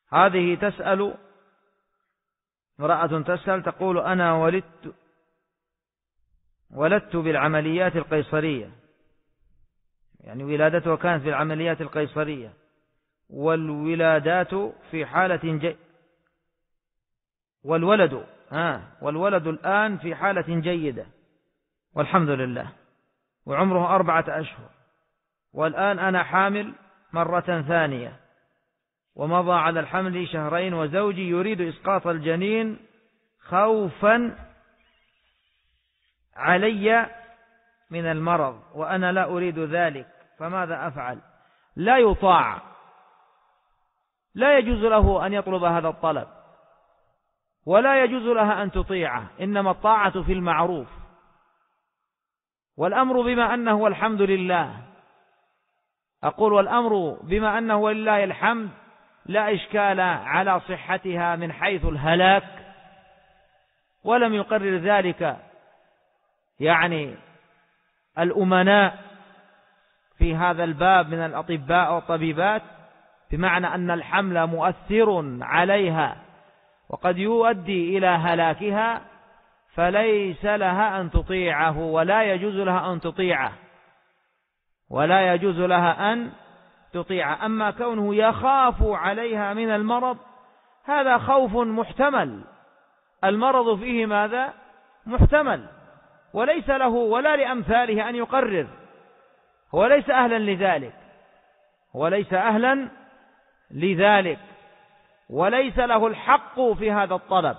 هذه تسأل، امرأة تسأل تقول: أنا ولدت بالعمليات القيصرية، يعني ولادتها كانت في العمليات القيصرية، والولادات في حالة والولد الآن في حالة جيدة والحمد لله، وعمره 4 أشهر، والآن أنا حامل مرة ثانية، ومضى على الحمل 2 شهر، وزوجي يريد إسقاط الجنين خوفا علي من المرض، وأنا لا أريد ذلك، فماذا أفعل؟ لا يطاع، لا يجوز له أن يطلب هذا الطلب، ولا يجوز لها أن تطيعه، إنما الطاعة في المعروف، والأمر بما أنه والحمد لله. أقول والأمر بما أنه ولله الحمد لا إشكال على صحتها من حيث الهلاك، ولم يقرر ذلك يعني الأمناء في هذا الباب من الأطباء والطبيبات، بمعنى أن الحمل مؤثر عليها وقد يؤدي إلى هلاكها، فليس لها أن تطيعه، ولا يجوز لها أن تطيعه. أما كونه يخاف عليها من المرض، هذا خوف محتمل، المرض فيه ماذا؟ محتمل، وليس له ولا لأمثاله أن يقرر، هو ليس أهلا لذلك، وليس له الحق في هذا الطلب،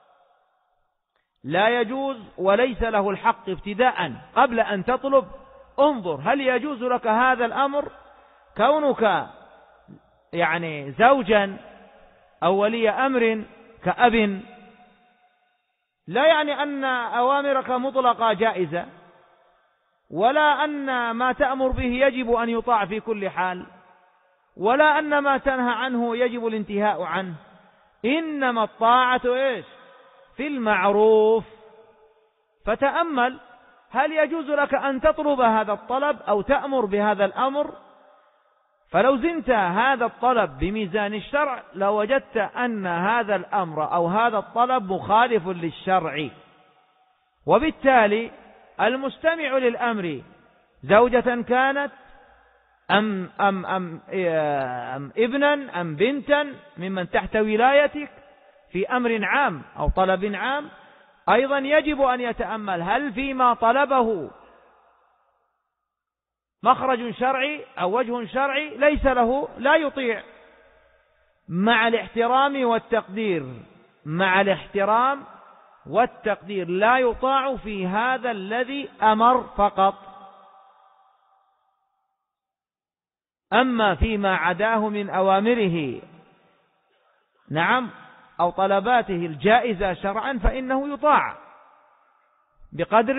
لا يجوز، وليس له الحق ابتداء قبل أن تطلب. انظر هل يجوز لك هذا الأمر، كونك يعني زوجا أو ولي أمر كأب، لا يعني أن أوامرك مطلقة جائزة، ولا أن ما تأمر به يجب أن يطاع في كل حال، ولا أن ما تنهى عنه يجب الانتهاء عنه، إنما الطاعة في المعروف. فتأمل هل يجوز لك أن تطلب هذا الطلب أو تأمر بهذا الأمر؟ فلو زنت هذا الطلب بميزان الشرع لوجدت أن هذا الأمر أو هذا الطلب مخالف للشرع، وبالتالي المستمع للأمر زوجة كانت أم ابنا أم بنتا ممن تحت ولايتك في أمر عام أو طلب عام، أيضا يجب أن يتأمل هل فيما طلبه مخرج شرعي أو وجه شرعي، ليس له لا يطيع، مع الاحترام والتقدير لا يطاع في هذا الذي أمر فقط. أما فيما عداه من أوامره أو طلباته الجائزة شرعا فإنه يطاع بقدر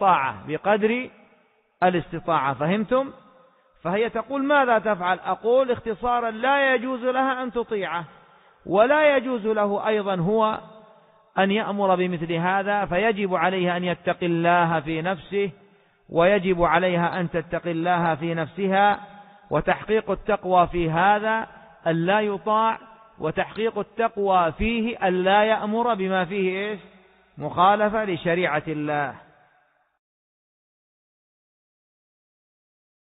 الاستطاعة. فهمتم؟ فهي تقول ماذا تفعل؟ أقول اختصارا لا يجوز لها أن تطيعه، ولا يجوز له أيضا هو أن يأمر بمثل هذا، فيجب عليه أن يتقي الله في نفسه، ويجب عليها أن تتقي الله في نفسها، وتحقيق التقوى في هذا أن لا يطاع، وتحقيق التقوى فيه أن لا يأمر بما فيه مخالفة لشريعة الله.